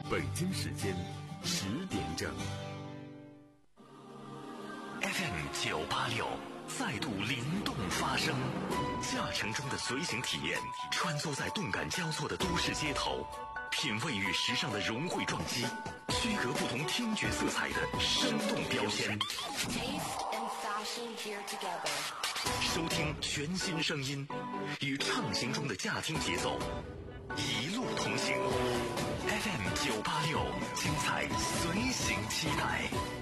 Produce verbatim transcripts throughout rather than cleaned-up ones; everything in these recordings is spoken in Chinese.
北京时间十点整。 F M 九八六再度灵动发声，驾乘中的随行体验，穿梭在动感交错的都市街头，品味与时尚的融汇撞击，区隔不同听觉色彩的生动标签。收听全新声音，与畅行中的驾听节奏，一路同行。F M 九八六，精彩随行期待。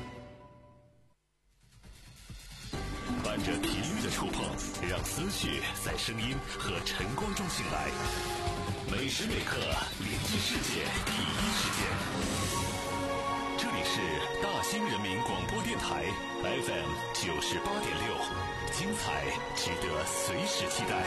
伴着频率的触碰，让思绪在声音和晨光中醒来。每时每刻连接世界第一时间。这里是大兴人民广播电台 F M 九十八点六，精彩值得随时期待。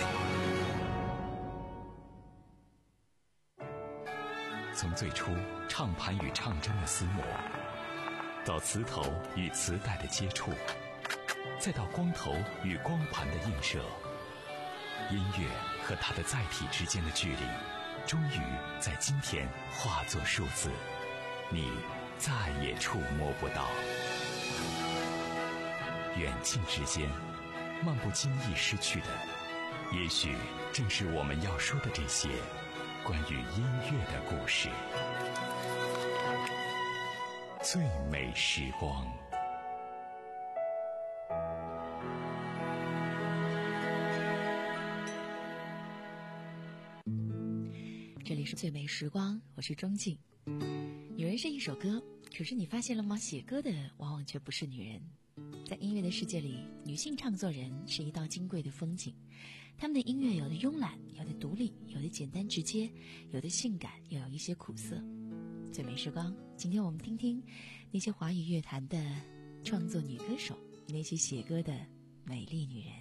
从最初唱盘与唱针的厮磨，到磁头与磁带的接触，再到光头与光盘的映射，音乐和它的载体之间的距离，终于在今天化作数字，你再也触摸不到。远近之间，漫不经意失去的，也许正是我们要说的这些关于音乐的故事。最美时光。 这里是最美时光，我是钟静。女人是一首歌，可是你发现了吗？写歌的往往却不是女人。在音乐的世界里，女性唱作人是一道金贵的风景。她们的音乐有的慵懒，有的独立，有的简单直接，有的性感，又有一些苦涩。最美时光，今天我们听听那些华语乐坛的创作女歌手，那些写歌的美丽女人。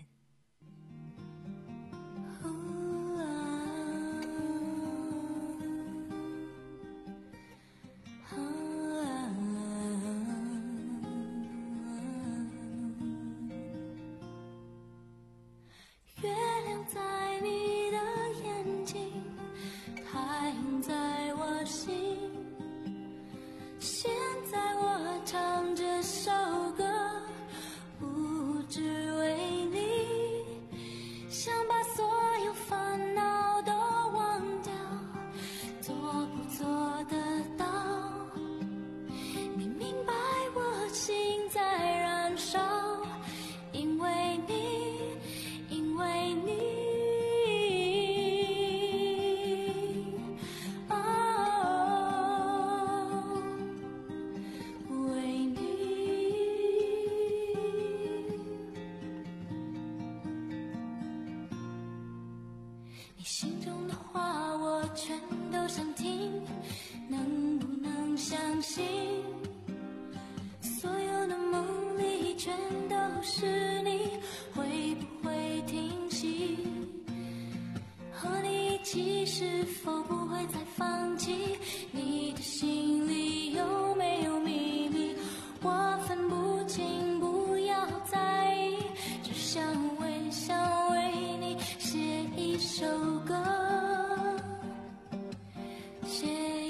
首歌，写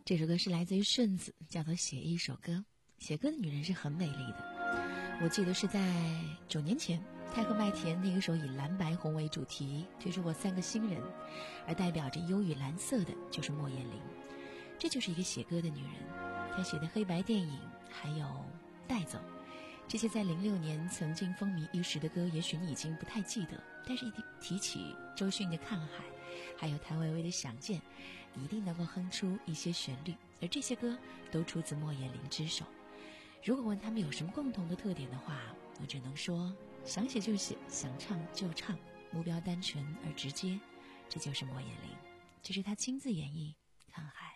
这首歌是来自于顺子，叫做《写一首歌》。写歌的女人是很美丽的。我记得是在九年前，太和麦田那个时候以蓝白红为主题推出过三个新人，而代表着忧郁蓝色的就是莫艳玲。这就是一个写歌的女人，她写的黑白电影还有带走，这些在零六年曾经风靡一时的歌，也许你已经不太记得，但是一提起周迅的《看海》，还有谭维维的《想见》，你一定能够哼出一些旋律，而这些歌都出自莫艳玲之手。如果问他们有什么共同的特点的话，我只能说想写就写，想唱就唱，目标单纯而直接，这就是莫艳玲，这是她亲自演绎《看海》。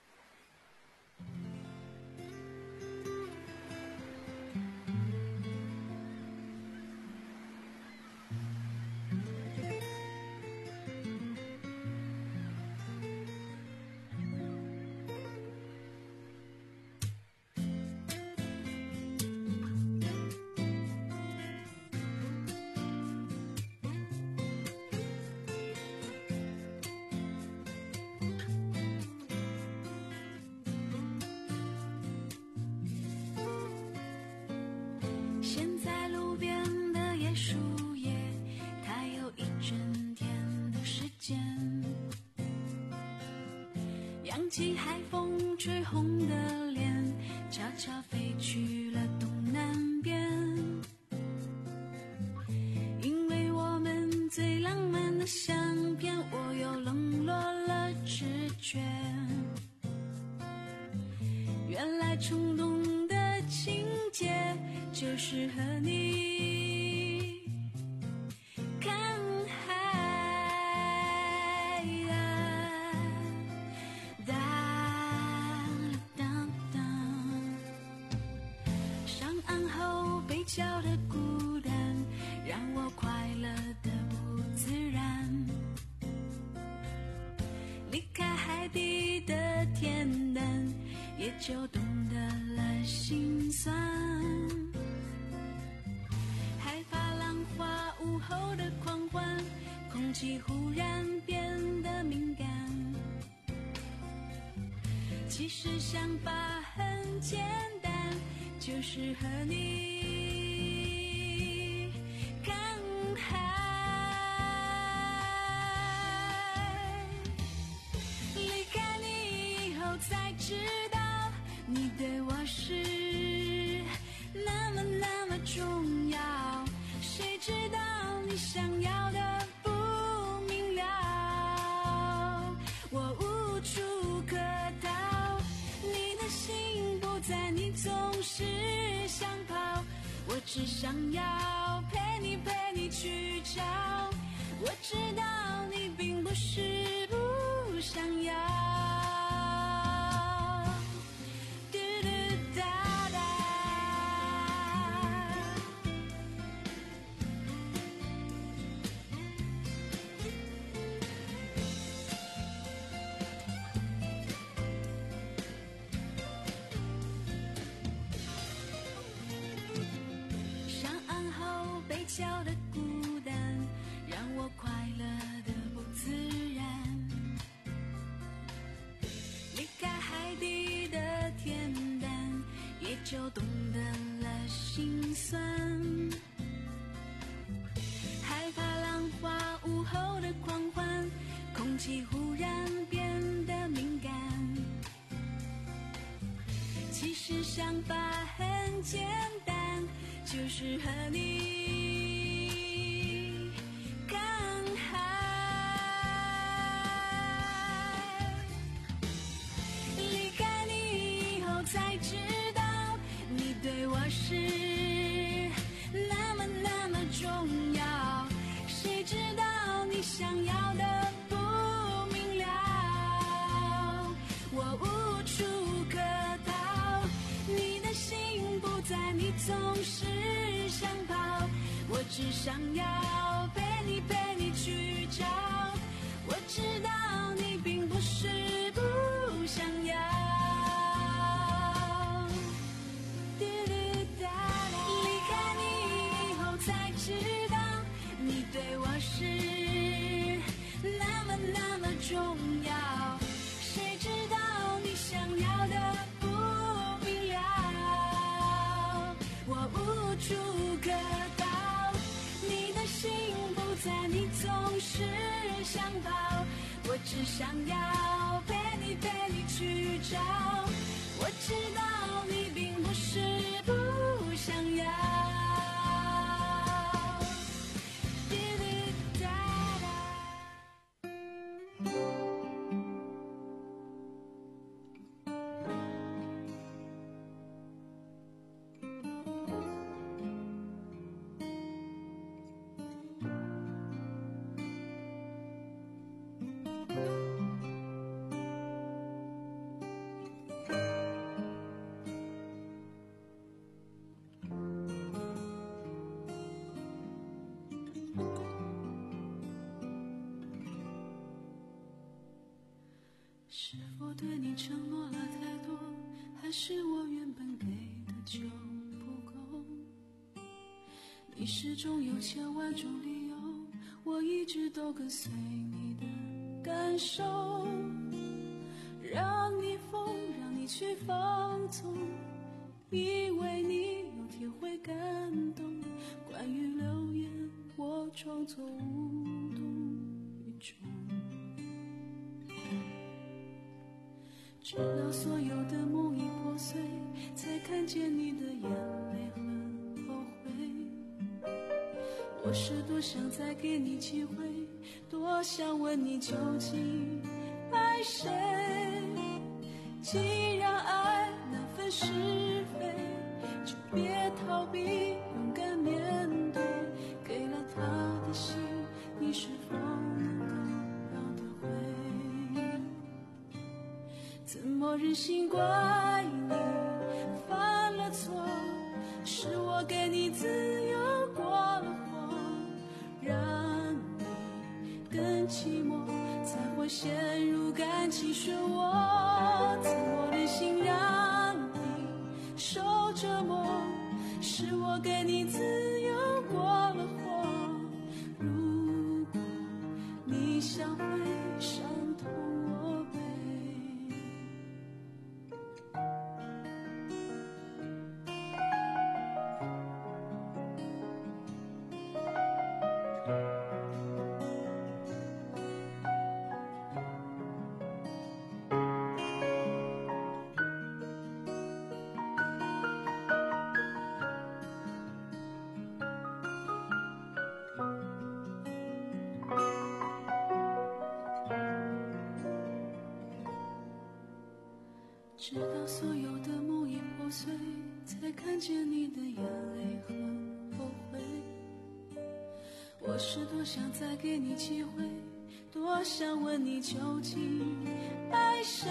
扬起海风吹红的脸，悄悄飞去了东南边。因为我们最浪漫的相片，我又冷落了直觉。原来冲动的情节就是和你看海。小的孤单让我快乐的不自然，离开海底的恬淡，也就懂得了心酸。海发浪花午后的狂欢，空气忽然变得敏感。其实想法很简单，就是和你才知道你对我是那么那么重要，谁知道你想要的不明了，我无处可逃，你的心不在，你总是想跑，我只想要陪你陪你去找，我知道你并不是不想要。小的孤单让我快乐的不自然，离开海底的恬淡，也就懂得了心酸。海发浪花午后的狂欢，空气忽然变得敏感。其实想法很简单，就是和你才知道你对我是那么那么重要，谁知道你想要的不明了，我无处可逃，你的心不在，你总是想跑，我只想要陪你陪你去找，我知道你并不是不想要。对我是那么那么重要，谁知道你想处可到。你的心不在，你总是想跑，我只想要陪你陪你去找。我知道你并不是不想要。是否对你承诺了太多，还是我原本给的就不够？你始终有千万种理由，我一直都跟随你的感受，让你疯，让你去放纵，以为你有天会感动。关于流言，我装作无动于衷，直到所有的梦已破碎，才看见你的眼泪和后悔。我是多想再给你机会，多想问你究竟爱谁。既然爱难分是非，就别逃避，勇敢面对。给了他的心，你是否能够要得回？怎么忍心怪你犯了错，是我给你自由过了火，让你更寂寞，才会陷入感情漩涡。怎么忍心让你受折磨，是我给你自由过了火，如果你想回伤痛我背。直到所有的梦已破碎，才看见你的眼泪和后悔。我是多想再给你机会，多想问你究竟爱谁。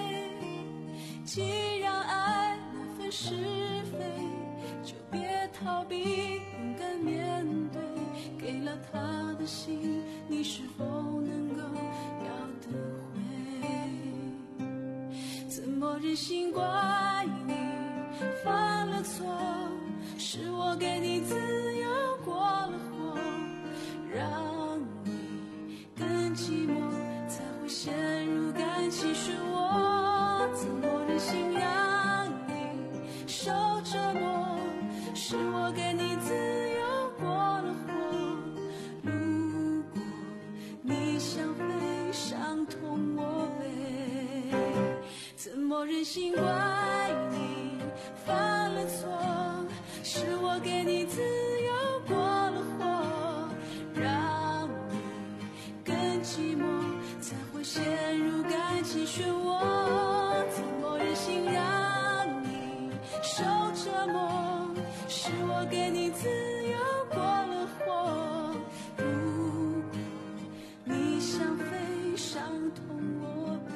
既然爱难分是非，就别逃避，勇敢面对。给了他的心，你是否能够要得回？怎么忍心怪你犯了错，是我给你自由过了火，让你更寂寞，才会陷入感情漩涡。怎么忍心让你受折磨，是我给你自由过了火，如果你想飞，伤痛我背。怎么忍心怪你犯了错，是我给你自由过了火，让你更寂寞，才会陷入感情漩涡。怎么忍心让你受折磨，是我给你自由过了火，如果你想飞，伤痛我背。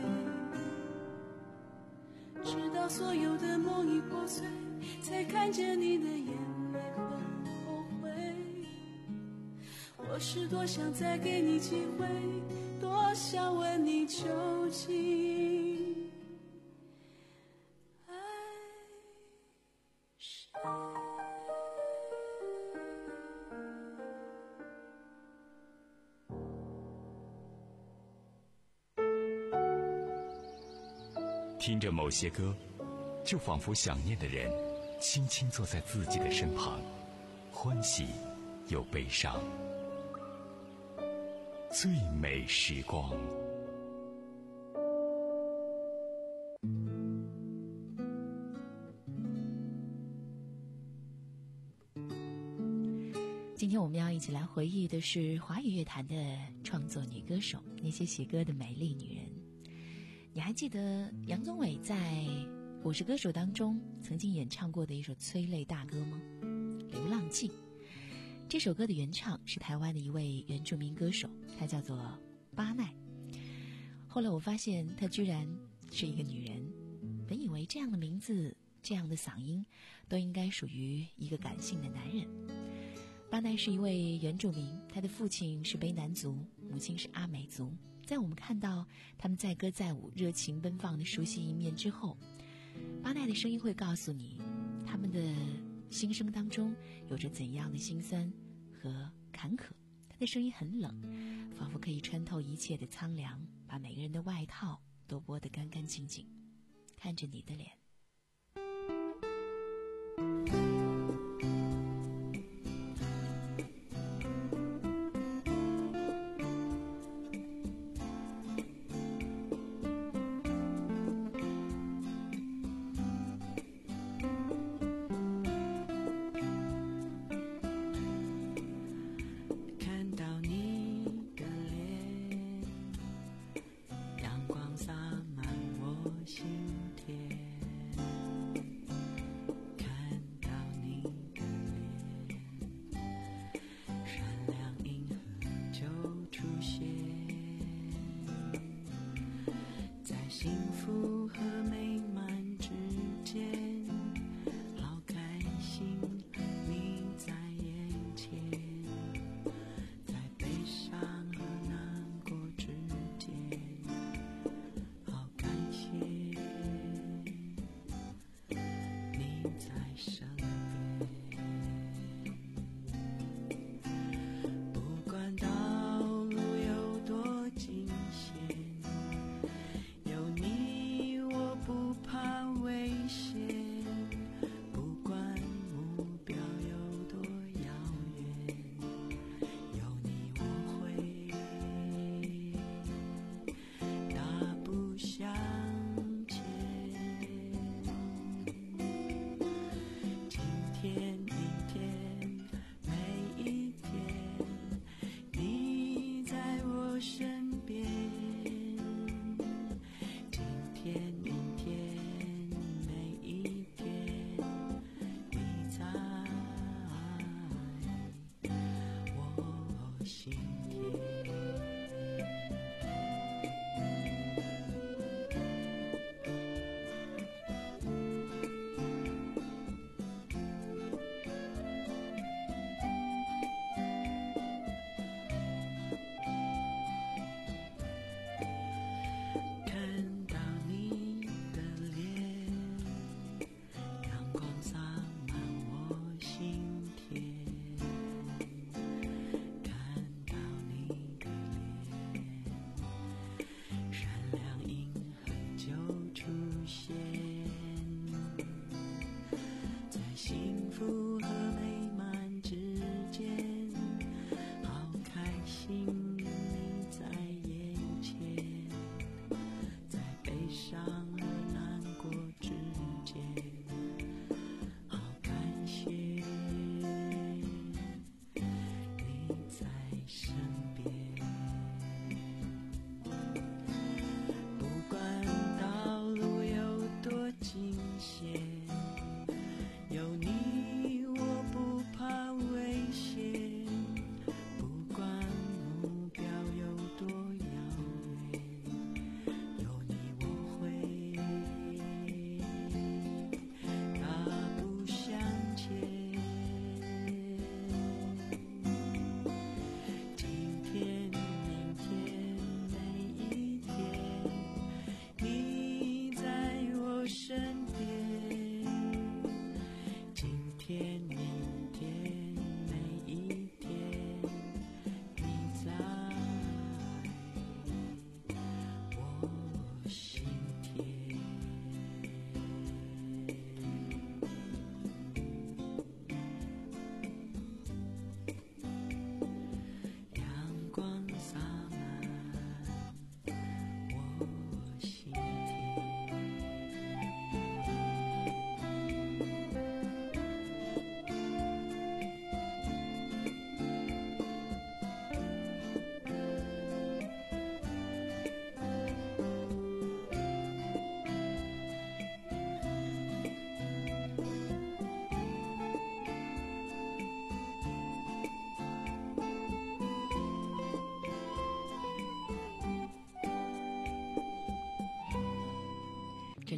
直到所有的梦已破碎，才看见你的眼泪和后悔。我是多想再给你机会，多想问你究竟爱谁。 听着某些歌，就仿佛想念的人轻轻坐在自己的身旁，欢喜又悲伤。最美时光。 今天我们要一起来回忆的是华语乐坛的创作女歌手，那些写歌的美丽女人。你还记得杨宗纬在《我是歌手》当中曾经演唱过的一首催泪大歌吗？《流浪记》。这首歌的原唱是台湾的一位原住民歌手，她叫做巴奈。后来我发现她居然是一个女人，本以为这样的名字、这样的嗓音都应该属于一个感性的男人。巴奈是一位原住民，他的父亲是卑南族，母亲是阿美族。在我们看到他们载歌载舞、热情奔放的熟悉一面之后，巴奈的声音会告诉你，他们的心声当中有着怎样的辛酸和坎坷。他的声音很冷，仿佛可以穿透一切的苍凉，把每个人的外套都剥得干干净净。看着你的脸。 洒满我心田。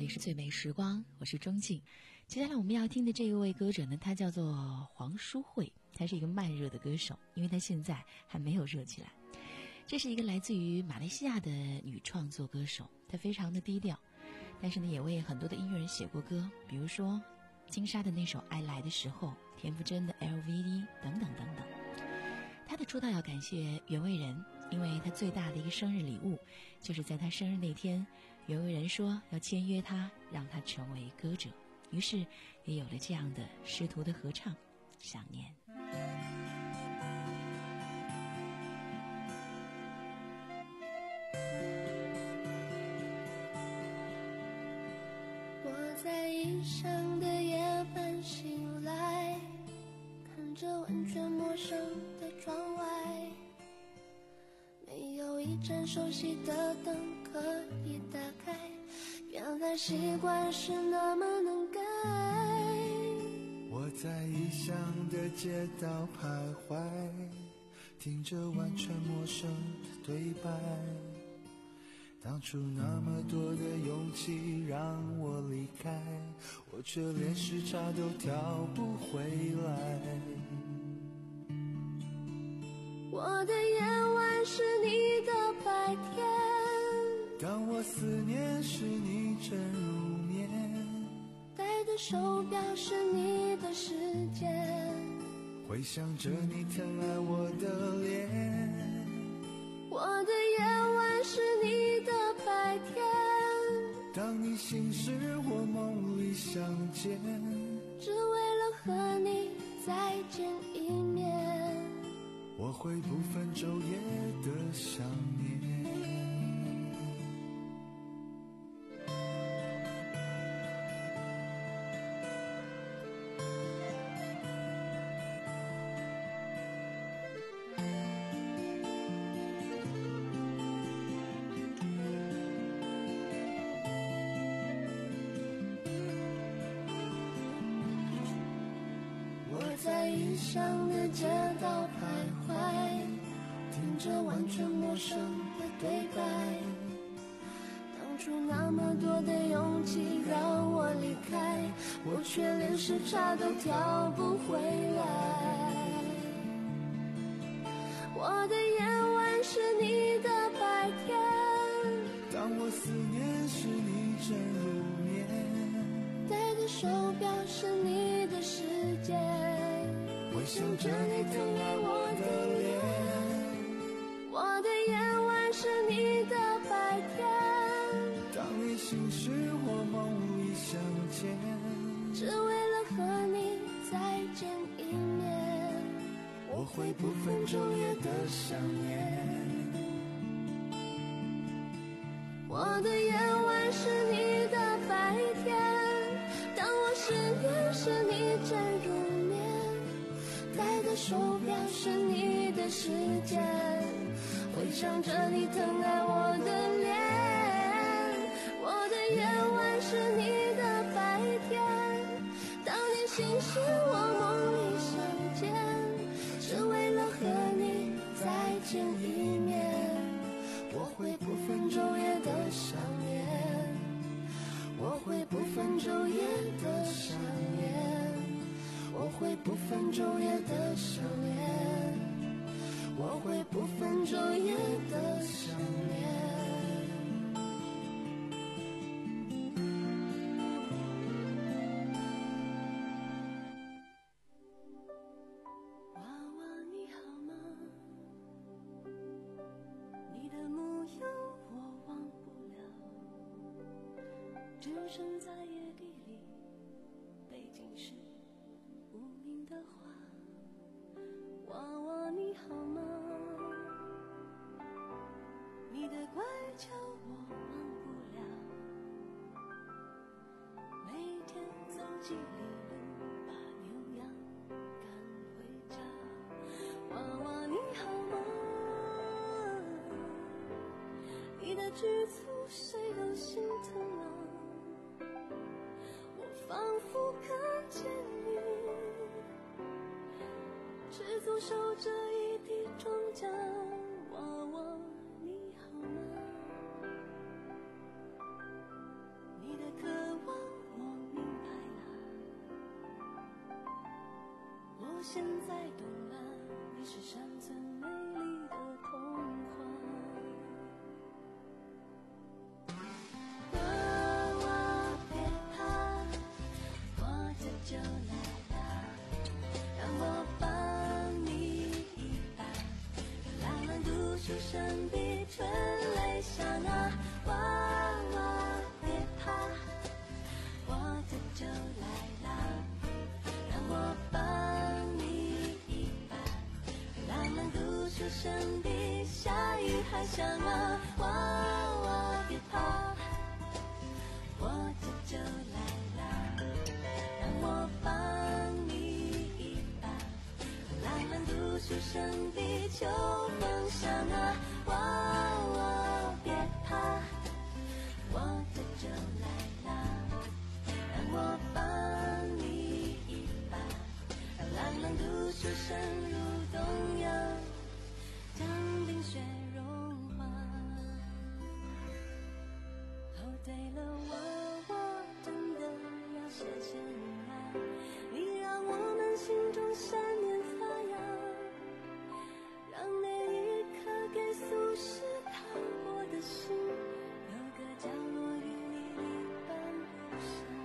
里是最美时光，我是钟静。接下来我们要听的这一位歌者呢，他叫做黄淑慧，他是一个慢热的歌手，因为他现在还没有热起来。这是一个来自于马来西亚的女创作歌手，她非常的低调，但是呢也为很多的音乐人写过歌，比如说金莎的那首《爱来的时候》，田馥甄的 L V D 等等等等。她的出道要感谢袁惟仁，因为她最大的一个生日礼物就是在她生日那天，袁惟仁说要签约她，让她成为歌者，于是也有了这样的师徒的合唱《想念》。 我在异乡的夜半醒来，看着完全陌生的窗外，没有一盏熟悉的灯可以打开，原来习惯是那么能改。 我在异乡的街道徘徊，听着完全陌生的对白，当初那么多的勇气让我离开，我却连时差都调不回来。 我的夜晚是你的白天， 当我思念时你正入眠， 戴的手表是你的时间， 回想着你疼爱我的脸。 我的夜晚是你的白天， 当你醒时我梦里相见， 只为了和你再见一面， 我会不分昼夜的想念。 在异乡的街道徘徊，听着完全陌生的对白，当初那么多的勇气让我离开，我却连时差都调不回来。我的夜晚是你的白天， 当我思念时你正入眠， 戴的手表是你的时间， 回想着你疼爱我的脸。 我的夜晚是你的白天， 当你醒时我梦里相见， 只为了和你再见一面， 我会不分昼夜的想念。 我的夜晚是你的白天，当我思念时你正入眠，戴的手表是你的时间，回想着你疼爱我的脸。我的夜晚是你的白天，当你醒时我梦里相见，只为了和你再见一面，我会不分昼夜的想念，我会不分昼夜的想念，我会不分昼夜的想念，我会不分昼夜的想念。娃娃你好吗？你的模样我忘不了，置身在夜地里，背景是无名的花。娃娃你好吗？你的乖巧我忘不了，每天走几里路把牛羊赶回家。娃娃你好吗？你的局促谁都心疼啊，我仿佛看见你赤足守着一地庄稼。娃娃你好吗？你的可我现在懂了，你是山村美丽的童话。我我别怕，我这就来了，让我帮你一把，浪漫读书声比春雷响啊！我我别怕，我这就来了，让我帮你一把，浪漫读书声比下雨还响啊！我我别怕，我这就来了，让我帮你一把，浪漫读书声比秋风响啊！我我别怕，我这就来了，让我帮你一把，让浪漫读书声如冬阳，将冰雪融化。哦，对了，我我真的要谢谢你啊，你让我们心中闪念发芽，让每一颗给俗世烫过的心，有个角落与你一般不想。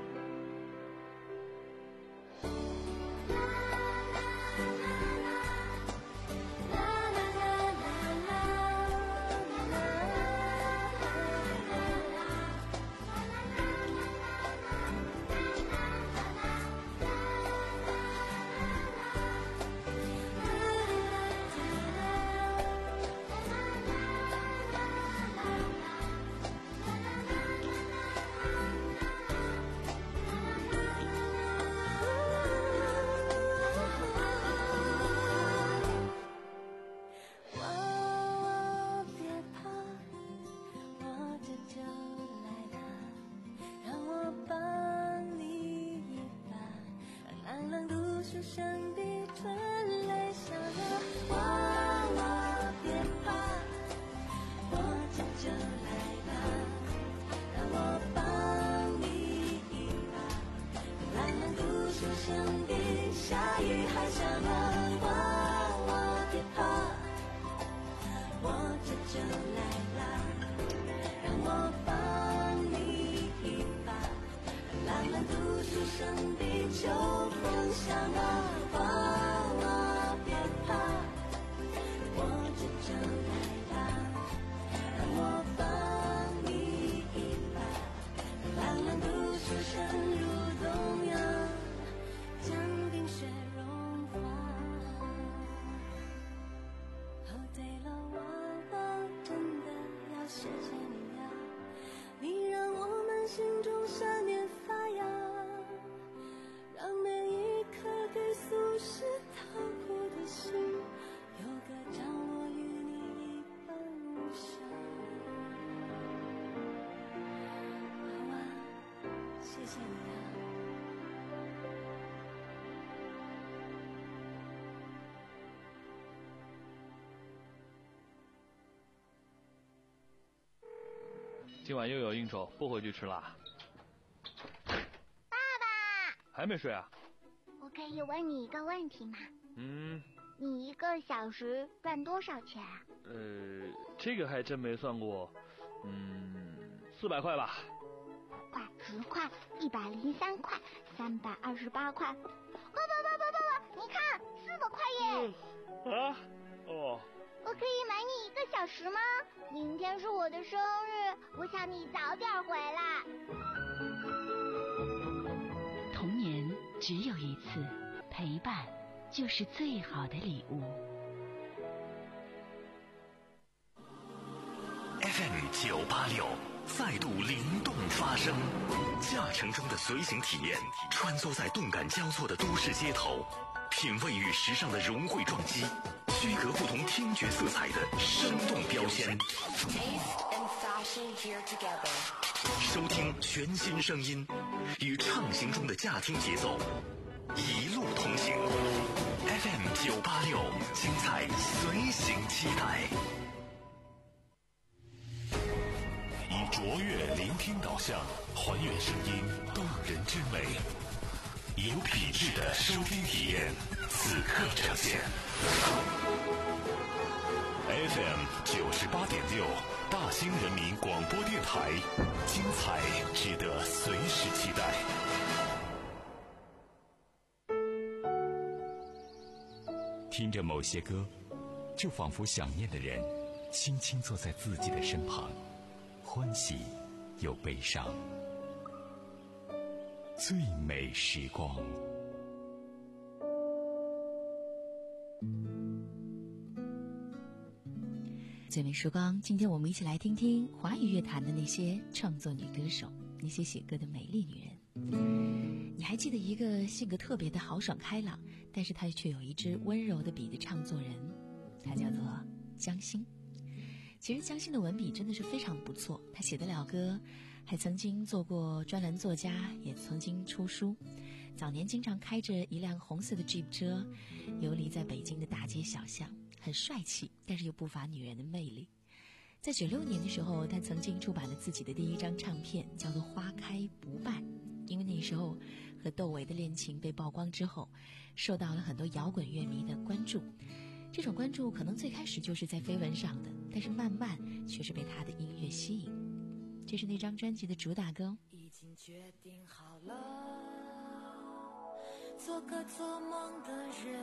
今晚又有应酬，不回去吃啦。 爸爸， 还没睡啊？ 我可以问你一个问题吗？ 嗯。 你一个小时赚多少钱啊？ 呃，这个还真没算过。嗯，四百块吧。 五块、十块、一百零三块、三百二十八块。爸爸爸爸爸爸，你看，四百块耶！ 嗯、啊？哦。 我可以买你一个小时吗？明天是我的生日，我想你早点回来。 童年只有一次，陪伴就是最好的礼物。 F M 九八六再度灵动发声，驾乘中的随行体验，穿梭在动感交错的都市街头，品味与时尚的融汇撞击，区隔不同听觉色彩的生动标签。收听全新声音，与畅行中的驾听节奏，一路同行。F M 九八六，精彩随行期待。以卓越聆听导向，还原声音动人之美，有品质的收听体验。 此刻呈现。F M 九十八点六，大兴人民广播电台，精彩值得随时期待。 听着某些歌，就仿佛想念的人轻轻坐在自己的身旁，欢喜又悲伤。最美时光。 最美时光，今天我们一起来听听华语乐坛的那些创作女歌手，那些写歌的美丽女人。你还记得一个性格特别的豪爽开朗，但是她却有一支温柔的笔的唱作人，她叫做江心。其实江心的文笔真的是非常不错，她写得了歌，还曾经做过专栏作家，也曾经出书。早年经常开着一辆红色的 Jeep 车，游离在北京的大街小巷，很帅气，但是又不乏女人的魅力。在九六年的时候，她曾经出版了自己的第一张唱片，叫做《花开不败》。因为那时候和窦唯的恋情被曝光之后，受到了很多摇滚乐迷的关注。这种关注可能最开始就是在绯闻上的，但是慢慢却是被他的音乐吸引。这是那张专辑的主打歌。 已经决定好了，做个做梦的人，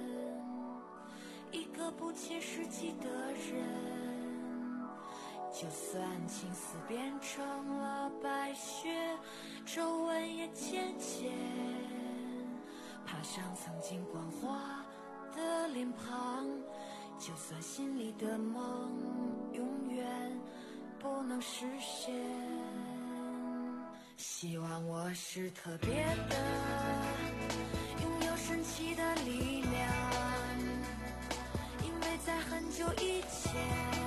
一个不切实际的人，就算青丝变成了白雪，皱纹也渐渐爬上曾经光滑的脸庞，就算心里的梦永远不能实现。希望我是特别的，拥有神奇的力量，因为在很久以前，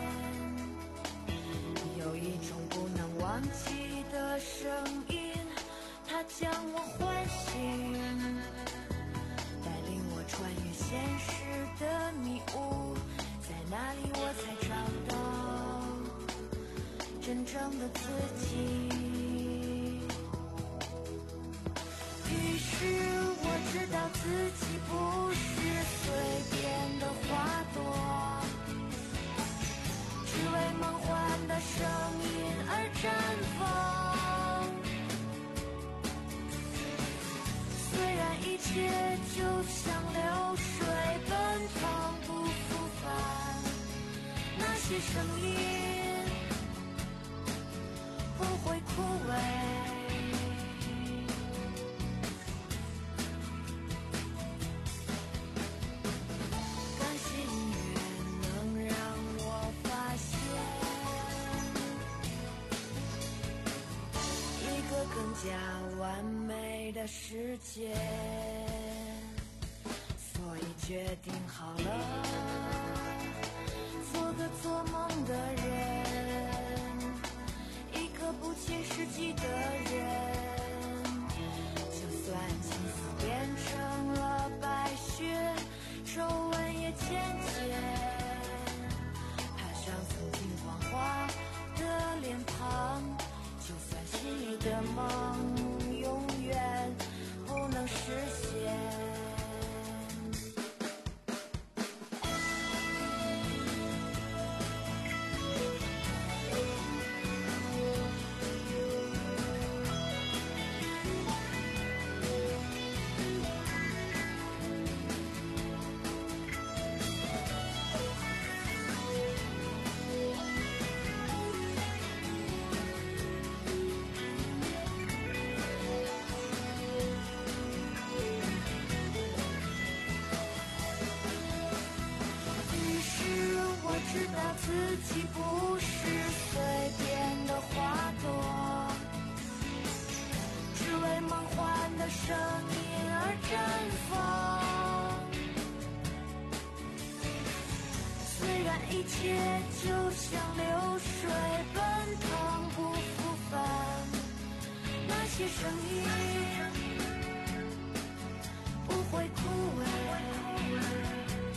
有一种不能忘记的声音，它将我唤醒，带领我穿越现实的迷雾，在那里我才找到真正的自己。于是我知道自己不是随便的花朵，只为梦幻的声音而绽放。虽然一切就像流水奔腾不复返，那些声音不会枯萎。更加完美的世界，所以决定好了，做个做梦的人，一个不切实际的人，就算青丝变成了白雪，皱纹也渐渐爬上曾经光滑的脸庞，就算心里的梦永远不能实现。知道自己不是随便的花朵，只为梦幻的声音而绽放。虽然一切就像流水奔腾不复返，那些声音不会枯萎。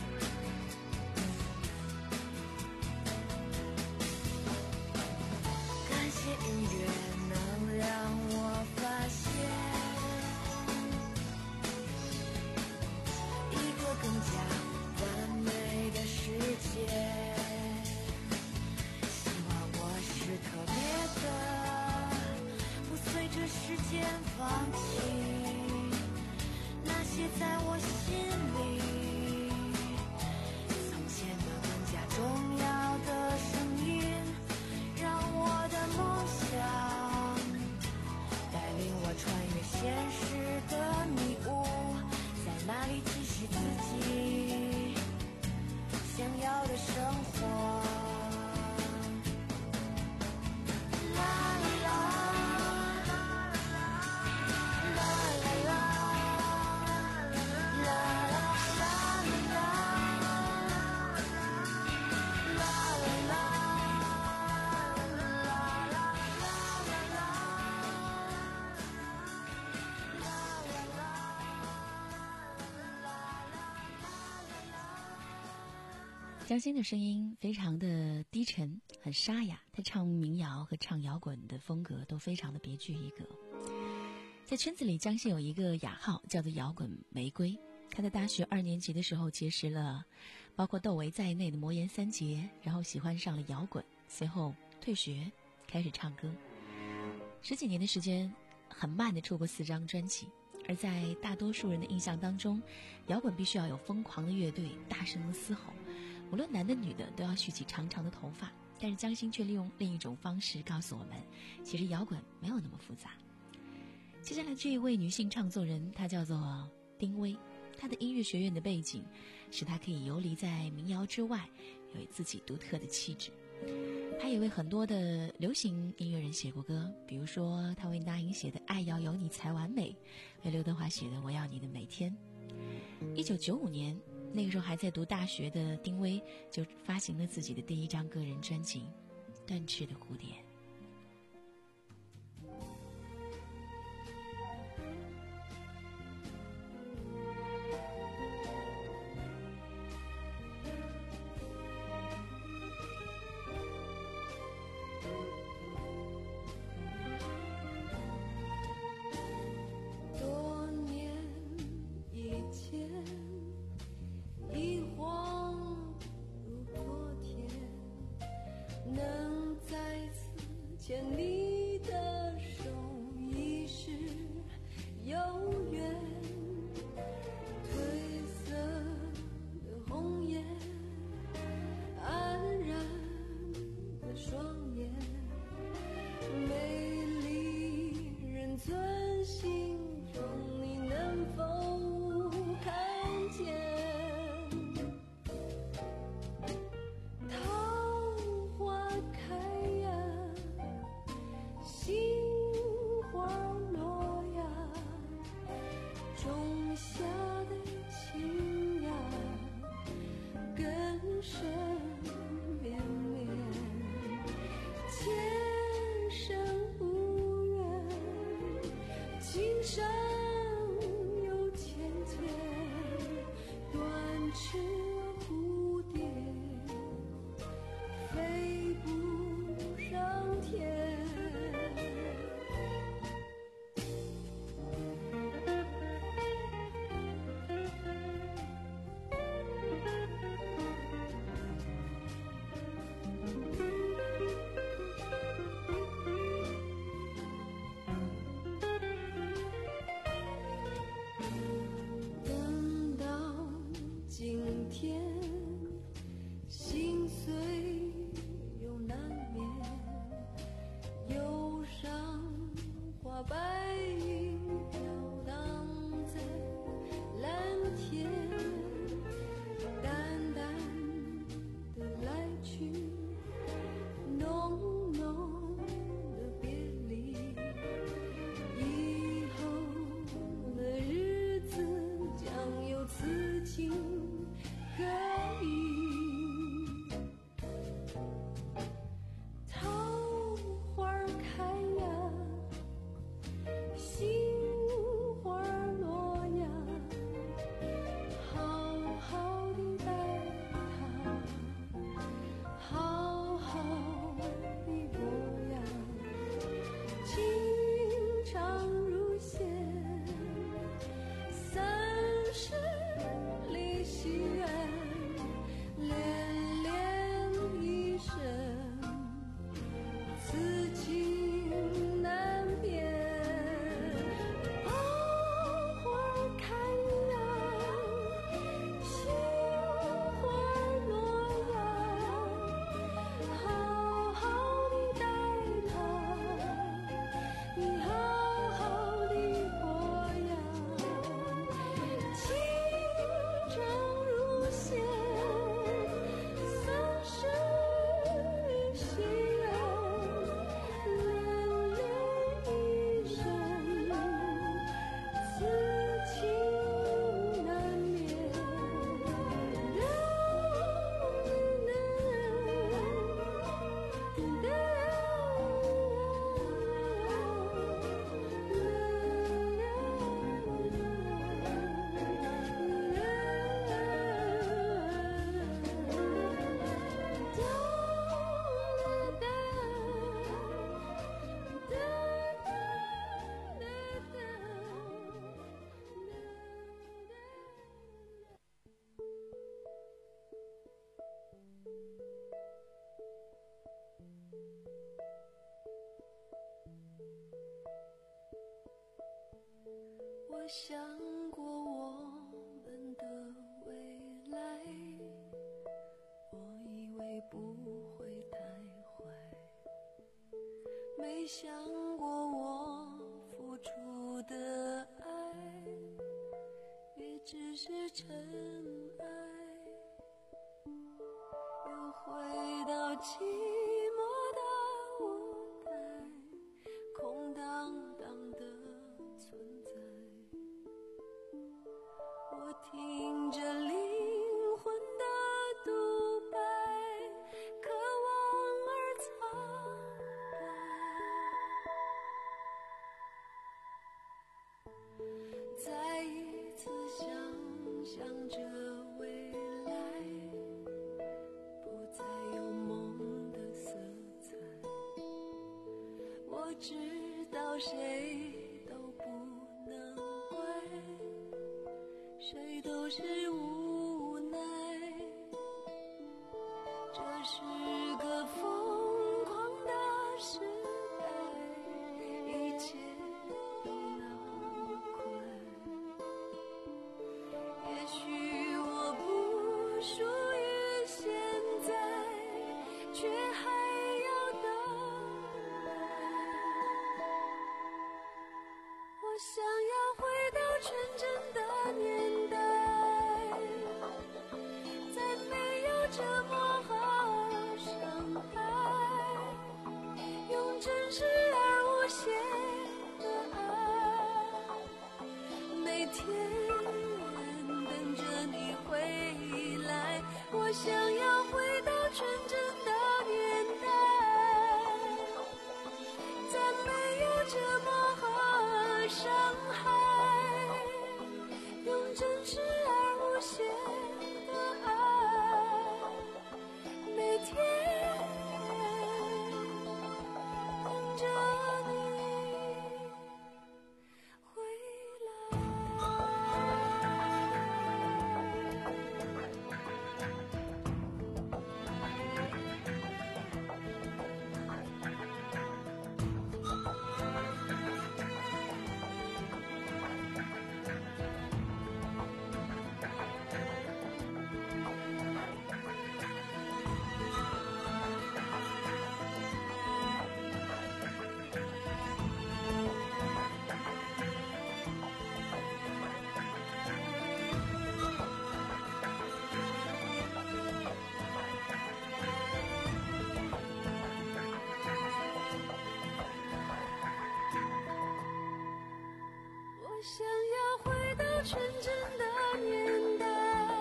音乐能让我发现，一个继续自己想要的生活。 江心的声音非常的低沉，很沙哑，他唱民谣和唱摇滚的风格都非常的别具一格。在圈子里，江心有一个雅号叫做摇滚玫瑰。他在大学二年级的时候结识了包括窦唯在内的魔岩三杰，然后喜欢上了摇滚，随后退学开始唱歌。十几年的时间，很慢的出过四张专辑。而在大多数人的印象当中，摇滚必须要有疯狂的乐队，大声的嘶吼，无论男的女的都要蓄起长长的头发。但是江心却利用另一种方式告诉我们，其实摇滚没有那么复杂。接下来这一位女性唱作人，她叫做丁薇。她的音乐学院的背景使她可以游离在民谣之外，有自己独特的气质。她也为很多的流行音乐人写过歌，比如说她为那英写的《爱要有你才完美》，为刘德华写的《我要你的每天》。一九九五年，那个时候还在读大学的丁薇就发行了自己的第一张个人专辑《断翅的蝴蝶》。 能再次想过我们的未来，我以为不会太坏，没想过我付出的爱也只是尘埃，又回到寂寞的舞台，空荡荡的存在。我听着灵魂的独白，渴望而苍白，再一次想象着未来，不再有梦的色彩。我知道谁都不能怪，谁都是无奈，这是个疯狂的时代，一切都那么快。也许我不属于现在，却还要等待。我想要回到纯真的年代，在没有折磨和伤害，用真实而无邪的爱，每天等着你回来。我想要回到纯真的年代，在没有折磨和伤害，用真实而无邪的爱，每天等着你回来。我想要回到纯真的年代，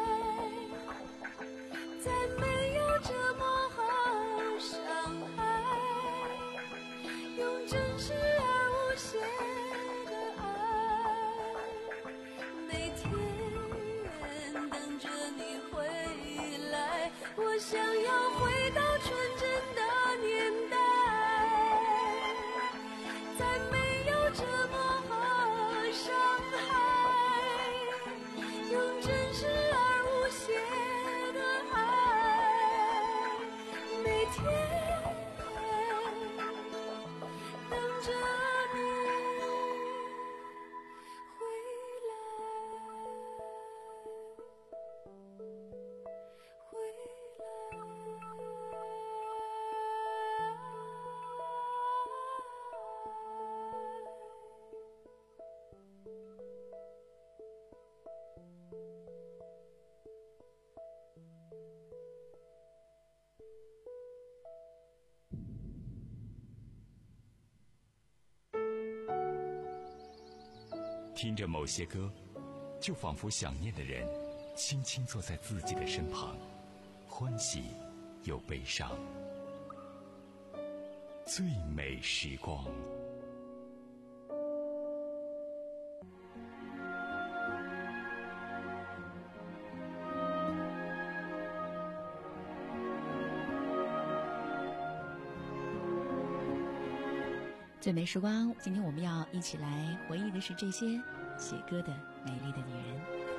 在没有折磨和伤害，用真实而无邪的爱，每天等着你回来。我想要回到纯真的年代，在没有折磨和伤害，用真实而无邪的爱，每天等着你回来，回来。 听着某些歌，就仿佛想念的人轻轻坐在自己的身旁，欢喜又悲伤。最美时光。 最美时光，今天我们要一起来回忆的是这些写歌的美丽的女人。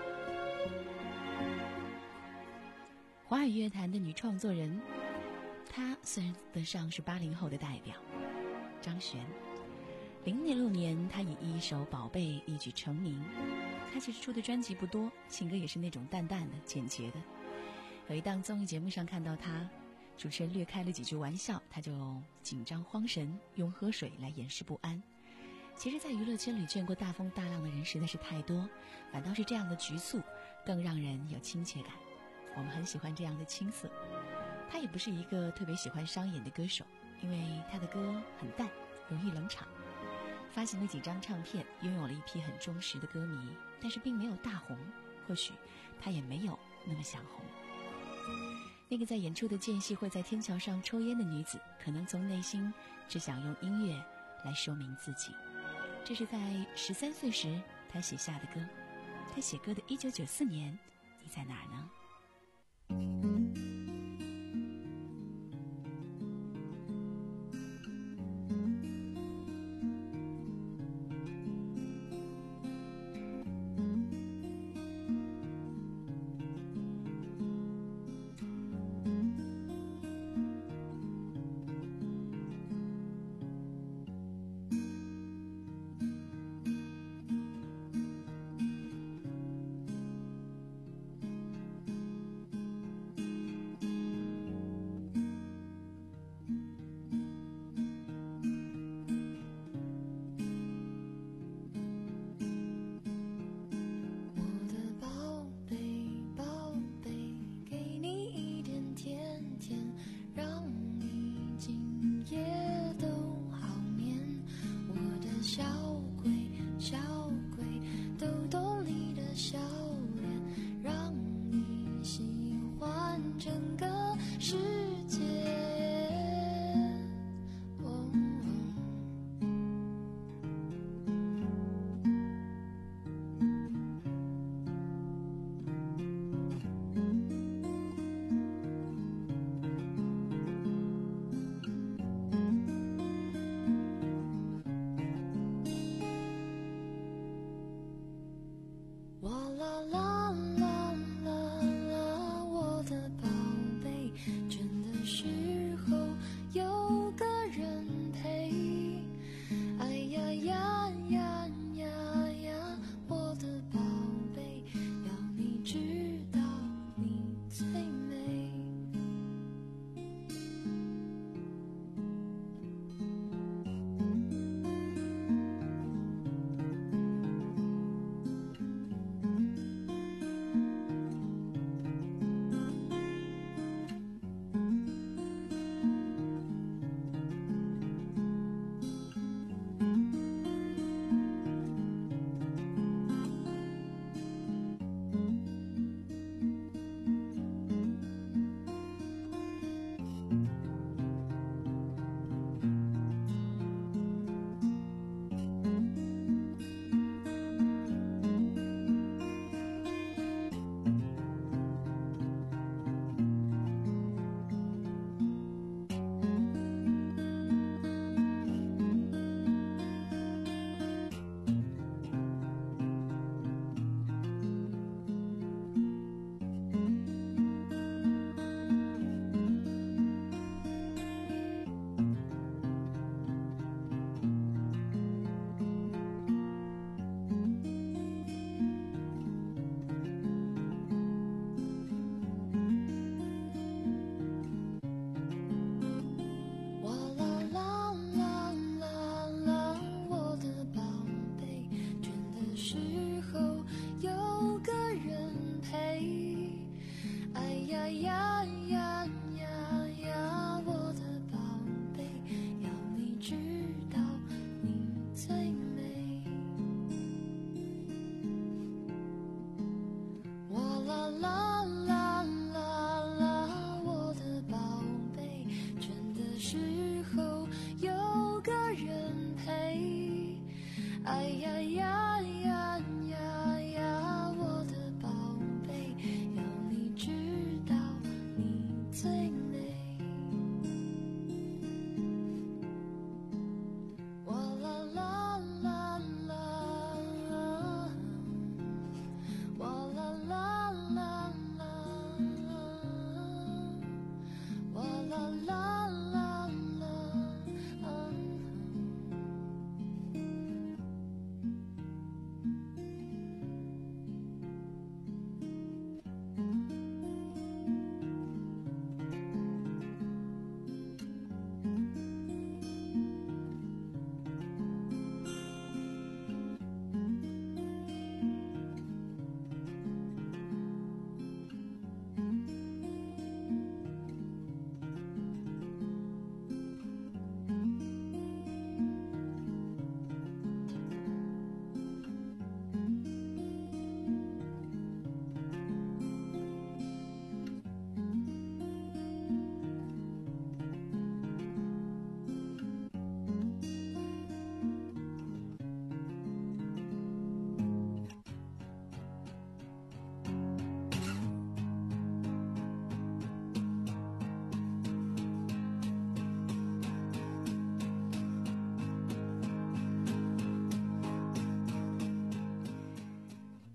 华语乐坛的女创作人，她算得上是八零后的代表。张悬， 零六年，他以一首《宝贝》一举成名。他其实出的专辑不多，情歌也是那种淡淡的、简洁的。有一档综艺节目上看到他，主持人略开了几句玩笑，他就紧张慌神，用喝水来掩饰不安。其实在娱乐圈里见过大风大浪的人实在是太多，反倒是这样的局促更让人有亲切感。我们很喜欢这样的青涩。他也不是一个特别喜欢商演的歌手，因为他的歌很淡，容易冷场。发行了几张唱片，拥有了一批很忠实的歌迷，但是并没有大红，或许他也没有那么想红。那个在演出的间隙会在天桥上抽烟的女子，可能从内心只想用音乐来说明自己。这是在十三岁时他写下的歌。他写歌的一九九四年，你在哪儿呢？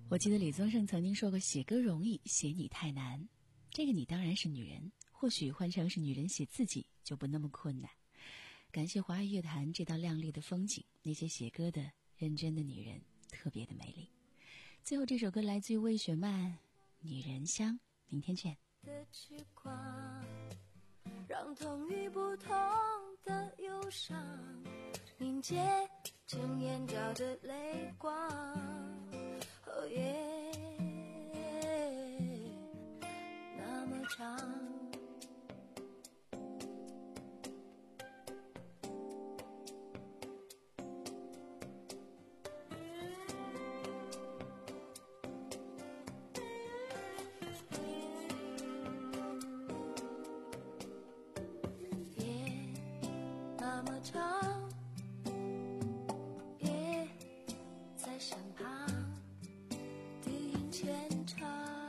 我记得李宗盛曾经说过，写歌容易，写你太难。这个你当然是女人，或许换成是女人写自己就不那么困难。感谢华语乐坛这道亮丽的风景，那些写歌的认真的女人特别的美丽。最后这首歌来自于魏雪漫，女人香。明天见。 的痴狂，让痛与不痛的忧伤凝结成眼角的泪光。哦耶，那么长。那么长，夜在身旁，低吟浅唱。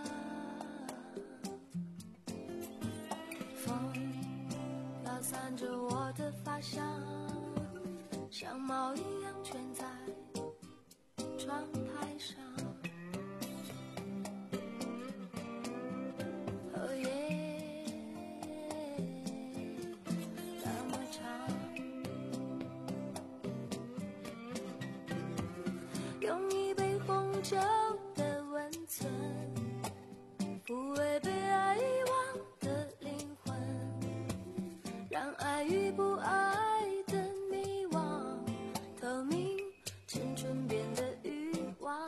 风飘散着我的发香，像猫一样蜷在窗台上。哦耶，那么长。用一杯红酒的温存，抚慰被爱遗忘的灵魂，让爱与不爱的迷惘透明，青春变得欲望。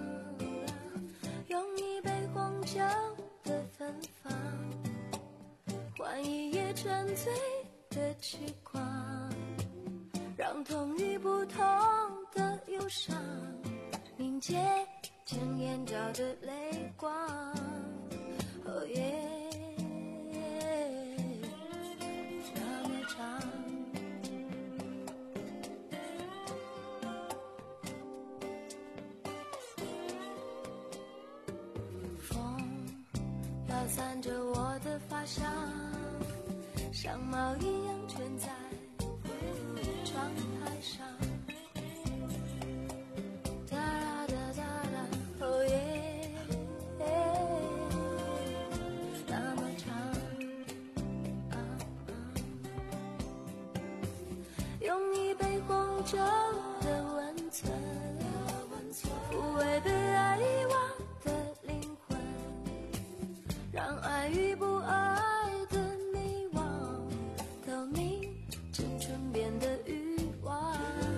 用一杯红酒的芬芳，换一夜沉醉的痴狂，让痛与不痛的忧伤凝结成眼角的泪光。哦耶，那么长。风飘散着我的发香，像猫一样蜷在窗台上。用一杯红酒的温存，抚慰被爱遗忘的灵魂，让爱与不爱的迷惘透明，青春变得欲望。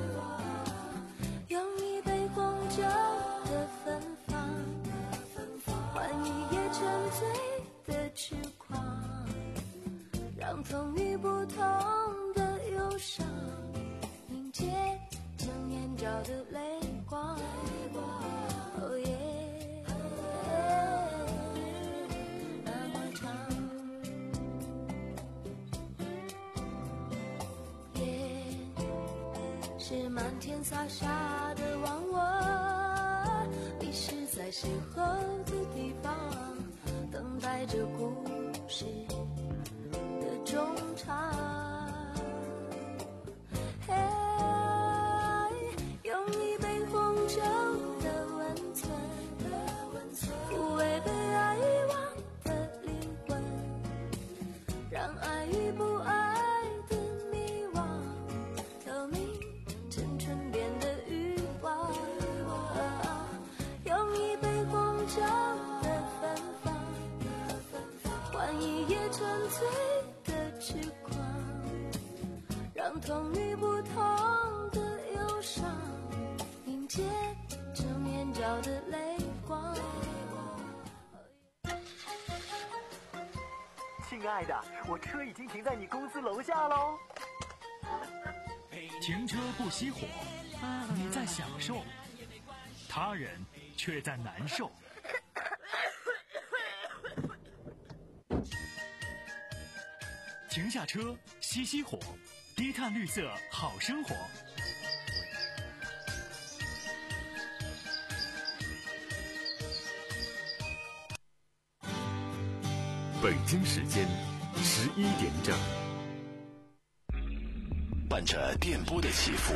用一杯红酒的芬芳，换一夜沉醉的痴狂，让痛与不痛的忧伤凝结成眼角的泪光。哦耶，那么长。夜是满天洒下的忘我，迷失在邂逅的地方，等待着故事的衷肠。用一杯红酒的温存，抚慰被爱遗忘的灵魂，让爱与不爱的迷惘透明，青春变得欲望。用一杯红酒的芬芳，换一夜沉醉的痴狂，让痛与不痛的忧伤凝结成眼角的泪光。 亲爱的，我车已经停在你公司楼下喽。 停车不熄火，你在享受，他人却在难受。停下车，熄熄火，低碳绿色好生活。 北京时间十一点整，伴着电波的起伏，